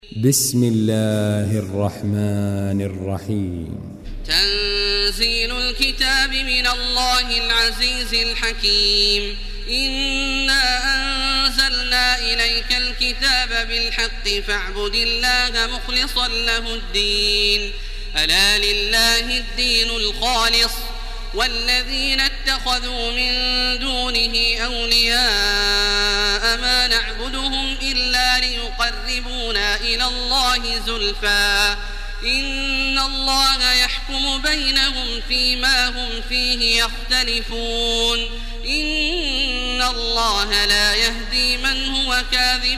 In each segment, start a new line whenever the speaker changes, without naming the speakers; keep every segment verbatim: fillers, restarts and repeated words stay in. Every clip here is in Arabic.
بسم الله الرحمن الرحيم.
تنزيل الكتاب من الله العزيز الحكيم. إنا أنزلنا إليك الكتاب بالحق فاعبد الله مخلصا له الدين. ألا لله الدين الخالص والذين اتخذوا من دونه أولياء ما نعبدهم إلا ليقربونا إلى الله زلفى إن الله يحكم بينهم فيما هم فيه يختلفون إن الله لا يهدي من هو كاذب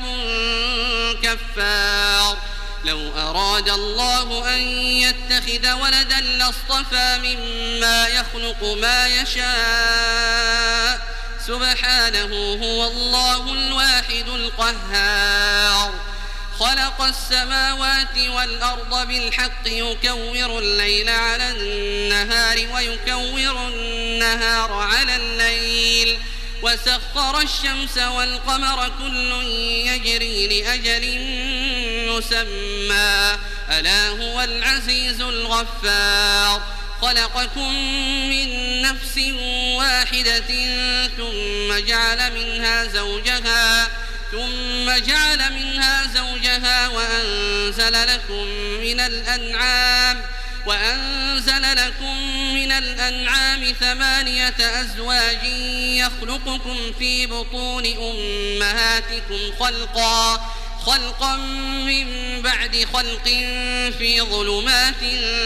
كفار. لو أراد الله أن يتخذ ولدا لاصطفى مما يخلق ما يشاء سبحانه هو الله الواحد القهار. خلق السماوات والأرض بالحق يكور الليل على النهار ويكور النهار على الليل وسخر الشمس والقمر كل يجري لأجل مسمى ألا هو العزيز الغفار. خلقكم من نفس واحدة ثم جعل منها زوجها ثم جعل منها زوجها وأنزل لكم من الأنعام وأنزل لكم من الأنعام ثمانية أزواج يخلقكم في بطون أمهاتكم خلقا خلقا من بعد خلق في ظلمات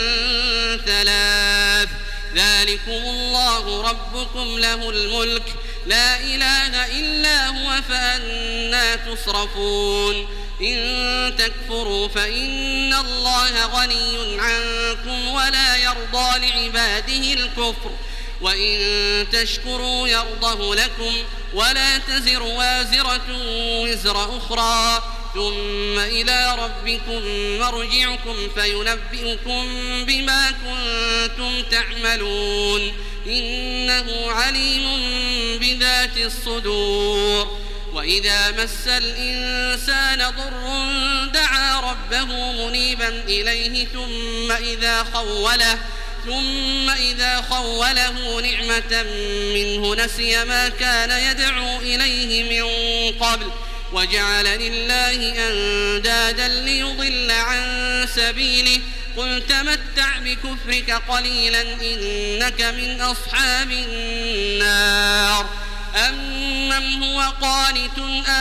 ثلاث ذلكم الله ربكم له الملك لا إله إلا هو فأنى تصرفون. إن تكفروا فإن الله غني عنكم ولا يرضى لعباده الكفر وإن تشكروا يرضه لكم ولا تزر وازرة وزر أخرى ثم إلى ربكم مرجعكم فينبئكم بما كنتم تعملون إنه عليم بذات الصدور. وإذا مس الإنسان ضر دعا ربه منيبا إليه ثم إذا خوله ثم إذا خوله نعمة منه نسي ما كان يدعو إليه من قبل وجعل لله أندادا ليضل عن سبيله قل تمتع بكفرك قليلا إنك من أصحاب النار. أمن هو قانت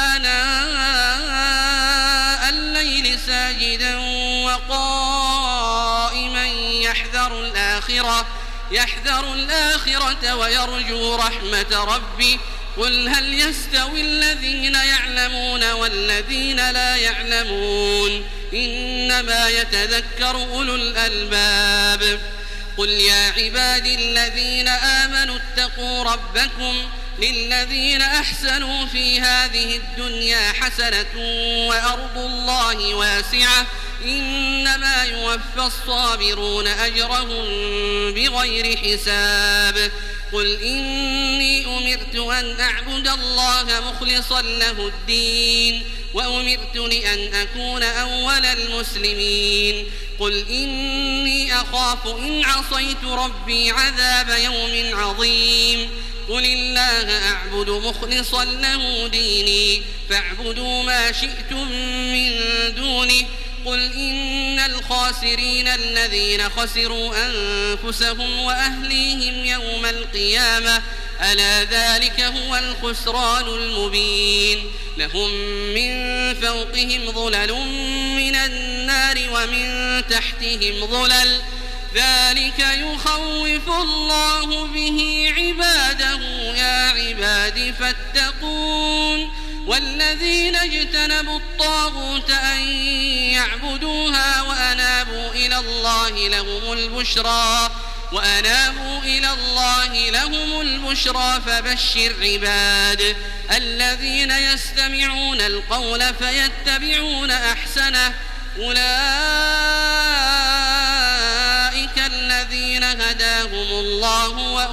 آناء الليل ساجدا وقائما يحذر الآخرة يحذر الآخرة ويرجو رحمة ربه قل هل يستوي الذين يعلمون والذين لا يعلمون إنما يتذكر أولو الألباب. قل يا عبادي الذين آمنوا اتقوا ربكم للذين أحسنوا في هذه الدنيا حسنة وأرض الله واسعة إنما يوفى الصابرون أجرهم بغير حساب. قل إني أمرت أن أعبد الله مخلصا له الدين وأمرت لأن أكون أول المسلمين. قل إني أخاف إن عصيت ربي عذاب يوم عظيم. قل الله أعبد مخلصا له ديني فاعبدوا ما شئتم من دونه. قل إن الخاسرين الذين خسروا أنفسهم وأهليهم يوم القيامة ألا ذلك هو الخسران المبين. لهم من فوقهم ظلل من النار ومن تحتهم ظلل ذلك يخوف الله به عباده يا عباد فاتقون. والذين اجتنبوا الطاغوت أن يعبدوها وأنابوا إلى الله لهم البشرى وأنابوا إلى الله لهم البشرى فبشر عباد الذين يستمعون القول فيتبعون أحسنه أولئك الذين هداهم الله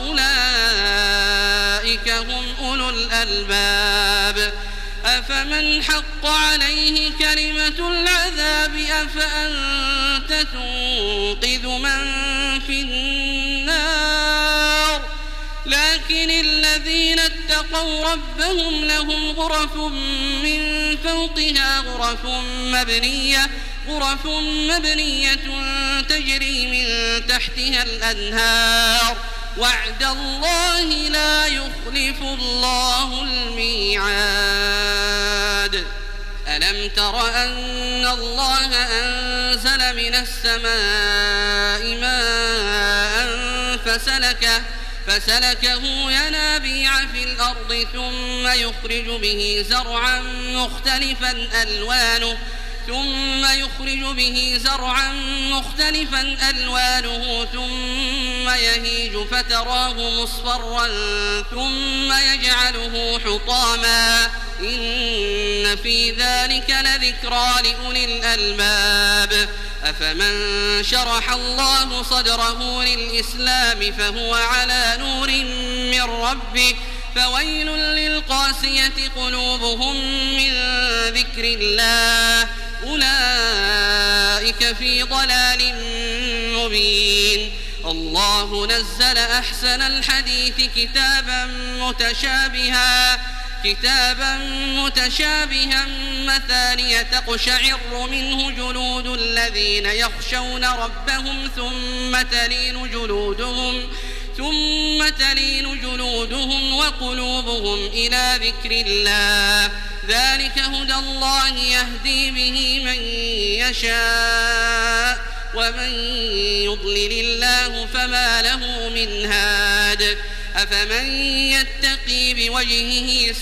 وأولئك هم أولو الألباب. أفمن حق عليه كلمة العذاب فأنت تنقذ من في النار. لكن الذين اتقوا ربهم لهم غرف من فوقها غرف مبنية غرف مبنية تجري من تحتها الأنهار. وعد الله لا يخلف الله الميعاد. ألم تر أن الله أنزل من السماء ماء فسلكه فسلكه ينابيع في الأرض ثم يخرج به زرعا مختلفا ألوانه ثم يخرج به زرعا مختلفا ألوانه ثم يهيج فتراه مصفرا ثم يجعله حطاما إن في ذلك لذكرى لأولي الألباب. أفمن شرح الله صدره للإسلام فهو على نور من ربه فويل للقاسية قلوبهم من ذكر الله أولئك في ضلال مبين. الله نزل أحسن الحديث كتابا متشابها كتابا متشابها مثانية تقشعر منه جلود الذين يخشون ربهم ثم تلين جلودهم ثم تلين جلودهم وقلوبهم إلى ذكر الله ذلك هدى الله يهدي به من يشاء ومن يضلل الله فما له من هاد. أفمن يتقي بوجهه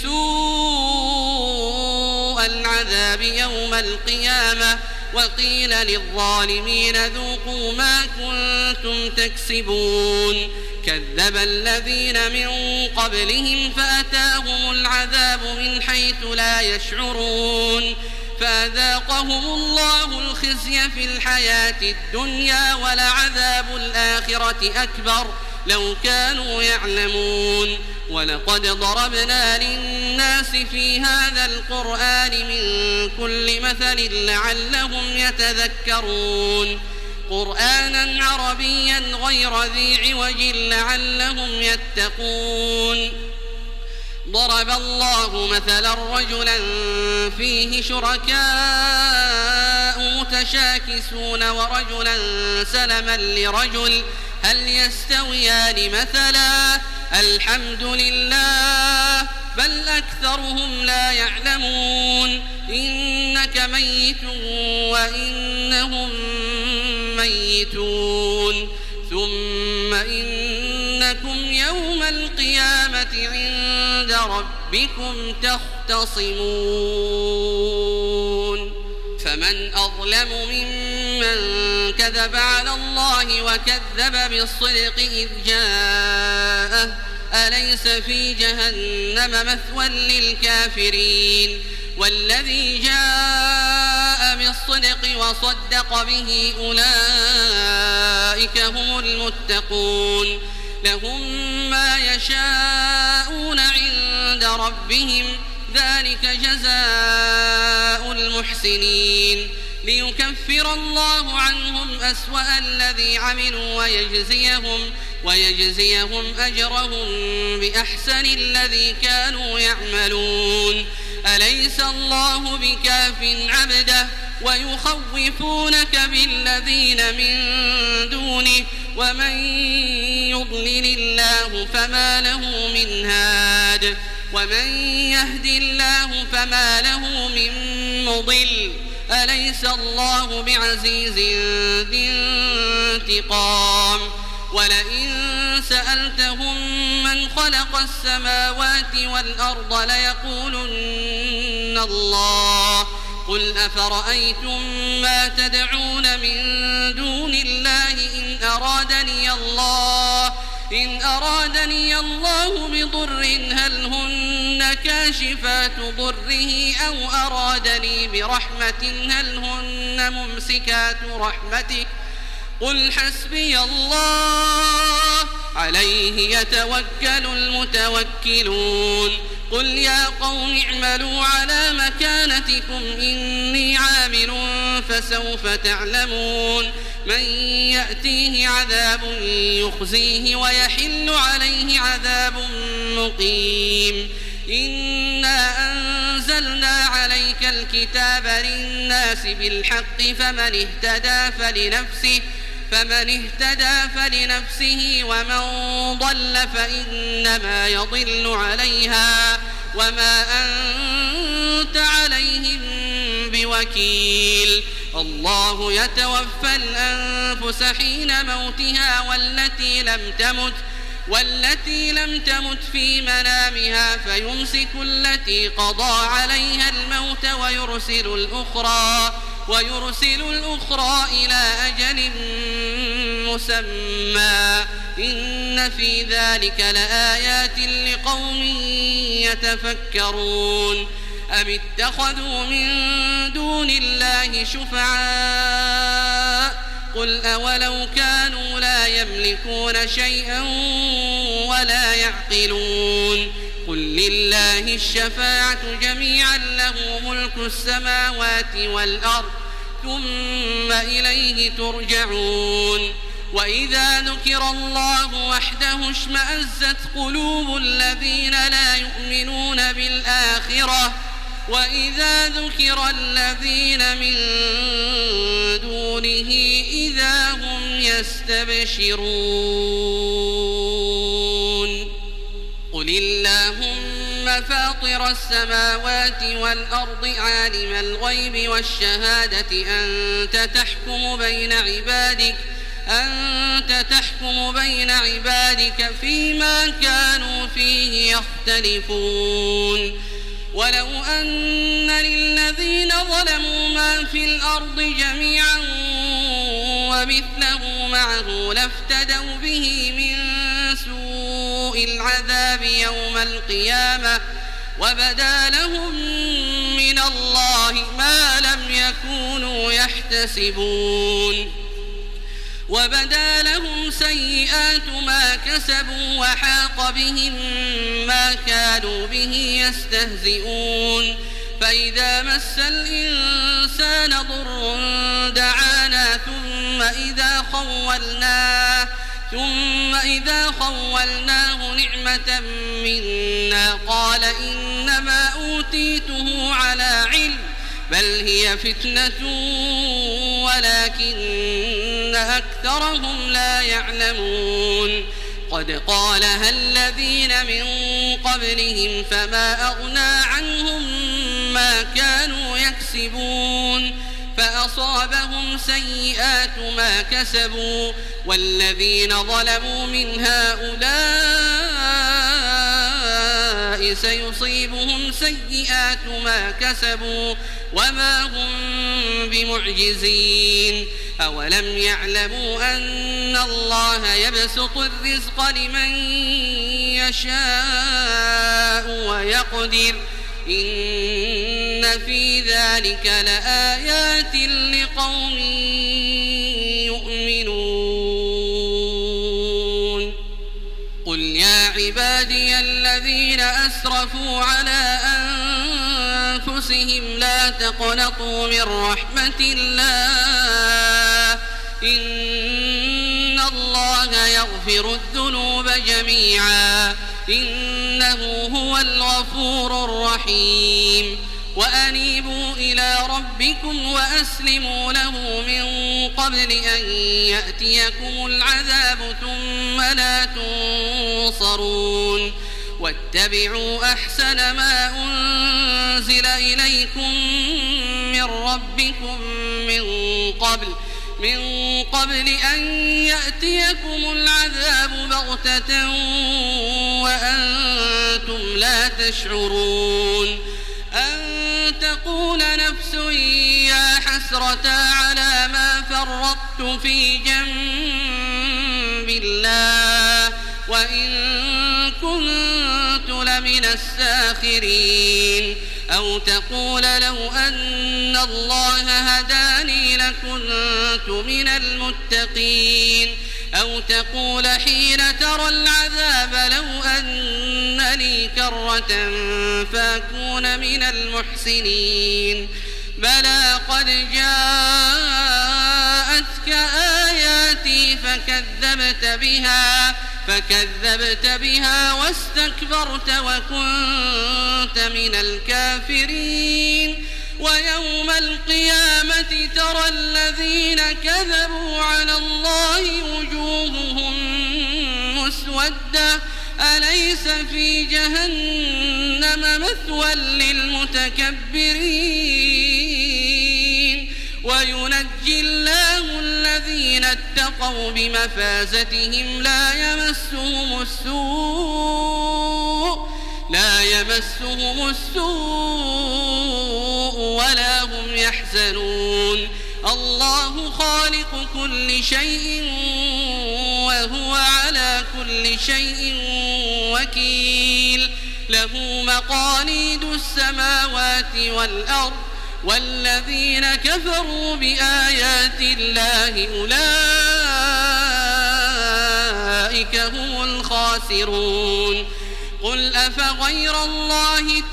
سوء العذاب يوم القيامة وقيل للظالمين ذوقوا ما كنتم تكسبون. كذب الذين من قبلهم فأتاهم العذاب من حيث لا يشعرون فأذاقهم الله الخزي في الحياة الدنيا ولعذاب الآخرة أكبر لو كانوا يعلمون. ولقد ضربنا للناس في هذا القرآن من كل مثل لعلهم يتذكرون قرآنا عربيا غير ذي عوج لعلهم يتقون. ضرب الله مثلا رجلا فيه شركاء متشاكسون ورجلا سلما لرجل هل يستويان مثلا الحمد لله بل أكثرهم لا يعلمون. إنك ميت وإنهم ميتون ثم إنكم يوم القيامة عند ربكم تختصمون. فمن أظلم ممن كذب على الله وكذب بالصدق إذ جاءه أليس في جهنم مثوى للكافرين. والذي جاء بالصدق وصدق به أولئك هم المتقون لهم ما يشاءون عند ربهم ذلك جزاء المحسنين ليكفر الله عنهم أسوأ الذي عملوا ويجزيهم ويجزيهم أجرهم بأحسن الذي كانوا يعملون. أليس الله بكاف عبده ويخوفونك بالذين من دونه ومن يضلل الله فما له من هاد ومن يهد الله فما له من مضل. أليس الله بعزيز ذي انتقام. ولئن سألتهم من خلق السماوات والأرض ليقولن الله قل أفرأيتم ما تدعون من دون الله إن أرادني الله إن أرادني الله بضر هل هن كاشفات ضره أو أرادني برحمة هل هن ممسكات رحمته قل حسبي الله عليه يتوكل المتوكلون. قل يا قوم اعملوا على مكانتكم إني عامل فسوف تعلمون من يأتيه عذاب يخزيه ويحل عليه عذاب مقيم إنا أنزلنا عليك الكتاب للناس بالحق فمن اهتدى فلنفسه فمن اهتدى فلنفسه ومن ضل فإنما يضل عليها وما أنت عليهم بوكيل الله يتوفى الأنفس حين موتها والتي لم تمت والتي لم تمت في منامها فيمسك التي قضى عليها الموت ويرسل الأخرى ويرسل الأخرى إلى أجل مسمى إن في ذلك لآيات لقوم يتفكرون أم اتخذوا من دون الله شفعاء قل أولو كانوا لا يملكون شيئا ولا يعقلون قل لله الشفاعة جميعا له ملك السماوات والأرض ثم إليه ترجعون وإذا ذكر الله وحده اشمأزت قلوب الذين لا يؤمنون بالآخرة وإذا ذكر الذين من دونه إذا هم يستبشرون قل اللهم فاطر السماوات والأرض عالم الغيب والشهادة أنت تحكم بين عبادك أنت تحكم بين عبادك فيما كانوا فيه يختلفون ولو أن للذين ظلموا ما في الأرض جميعا ومثله معه لافتدوا به من سوء العذاب يوم القيامة وبدا لهم من الله ما لم يكونوا يحتسبون وبدا لهم سيئات ما كسبوا وحاق بهم ما كانوا به يستهزئون فإذا مس الإنسان ضر دعانا ثم إذا خولناه ثم إذا خولناه نعمة منا قال إنما أوتيته على علم بل هي فتنة ولكن أكثرهم لا يعلمون قد قالها الذين من قبلهم فما أغنى عنهم ما كانوا يكسبون فأصابهم سيئات ما كسبوا والذين ظلموا من هؤلاء سيصيبهم سيئات ما كسبوا وما هم بمعجزين أولم يعلموا أن الله يبسط الرزق لمن يشاء ويقدر إن في ذلك لآيات لقوم يؤمنون قل يا عبادي الذين أسرفوا على أنفسهم لا تقنطوا من رحمة الله إن الله يغفر الذنوب جميعا إنه هو الغفور الرحيم وأنيبوا إلى ربكم وأسلموا له من قبل أن يأتيكم العذاب ثم لا تنصرون واتبعوا أحسن ما أنزل إليكم من ربكم من قبل من قبل أن يأتيكم العذاب بغتة وأنتم لا تشعرون أن تقول نفس يا حسرة على ما فرطت في جنب الله وإن كنت لمن الساخرين أو تقول لو أن الله هداني لكنت من المتقين أو تقول حين ترى العذاب لو أن لي كرة فأكون من المحسنين بلى قد جاءتك آياتي فكذبت بها فكذبت بها واستكبرت وكنت من الكافرين ويوم القيامة ترى الذين كذبوا على الله وجوههم مسودة أليس في جهنم مثوى للمتكبرين وينجي الله الذين اتقوا بمفازتهم لا يمسهم السوء لا يمسهم السوء ولا هم يحزنون الله خالق كل شيء وهو على كل شيء وكيل له مقاليد السماوات والأرض والذين كفروا بآيات الله أولئك هم الخاسرون قل أفغير الله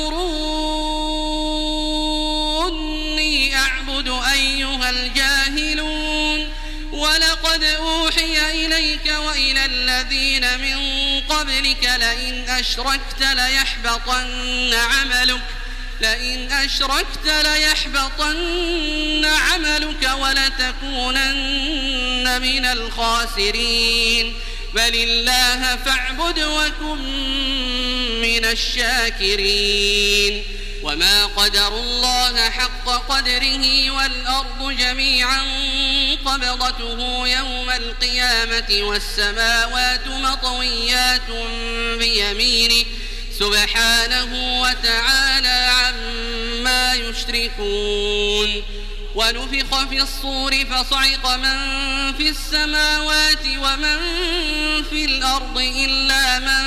تأمروني أعبد أيها الجاهلون ولقد أوحي إليك وإلى الذين من قبلك لئن أشركت ليحبطن عملك لئن أشركت ليحبطن عملك ولتكونن من الخاسرين بل الله فاعبد وكن من الشاكرين وما قدروا الله حق قدره والأرض جميعا قبضته يوم القيامة والسماوات مطويات بيمينه سبحانه وتعالى عما يشركون ونفخ في الصور فصعق من في السماوات ومن في الأرض إلا من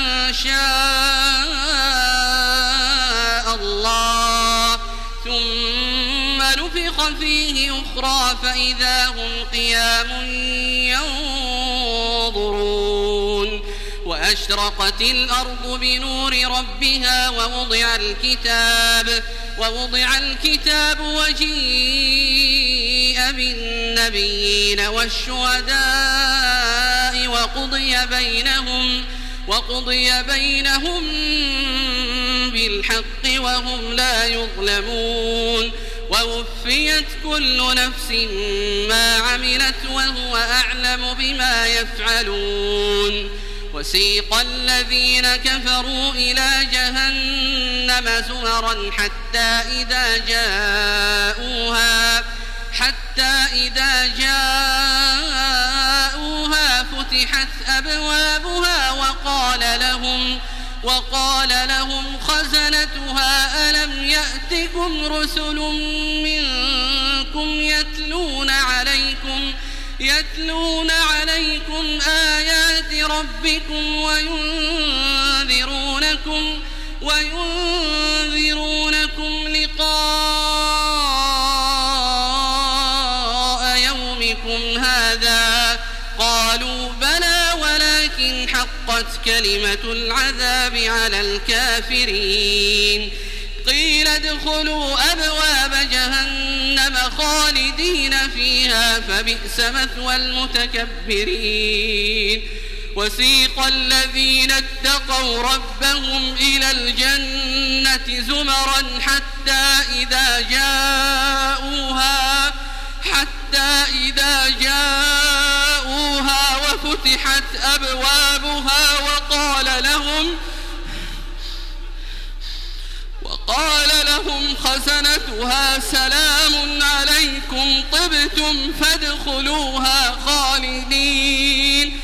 شاء الله ثم نفخ فيه أخرى فإذا هم قيام ينظرون وأشرقت الأرض بنور ربها ووضع الكتاب ووضع الكتاب وجيء بالنبيين والشهداء وقضي بينهم وقضي بينهم بالحق وهم لا يظلمون ووفيت كل نفس ما عملت وهو أعلم بما يفعلون وسيق الذين كفروا إلى جهنم زمرا حتى إذا جاءوها حتى إذا جاءوها فتحت أبوابها وقال لهم وقال لهم خزنتها ألم يأتكم رسل منكم يتلون عليكم يتلون عليكم آيات ربكم وينذرونكم وينذرونكم لقاء يومكم هذا قالوا بلى ولكن حقت كلمة العذاب على الكافرين قيل ادخلوا أبواب جهنم خالدين فيها فبئس مثوى المتكبرين وسيق الذين اتقوا ربهم إلى الجنة زمرا حتى إذا جاءوها حتى إذا جاءوها وفتحت أبوابها وقال لهم وقال لهم خزنتها سلام عليكم طبتم فادخلوها خالدين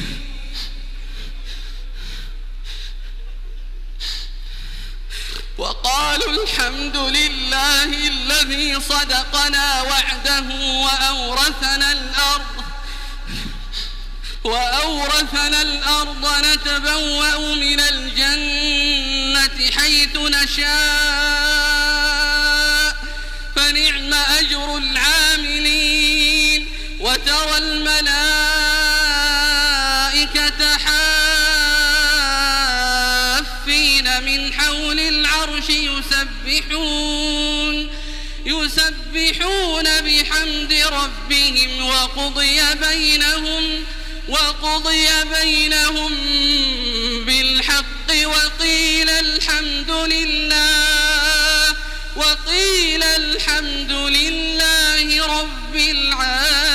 وقالوا الحمد لله الذي صدقنا وعده وأورثنا الأرض وأورثنا الأرض نتبوأ من الجنة حيث نشاء فنعم أجر العاملين وترى الملائكة حافين يسبحون يسبحون بحمد ربهم وقضي بينهم وقضي بينهم بالحق وقيل الحمد لله وقيل الحمد لله رب العالمين.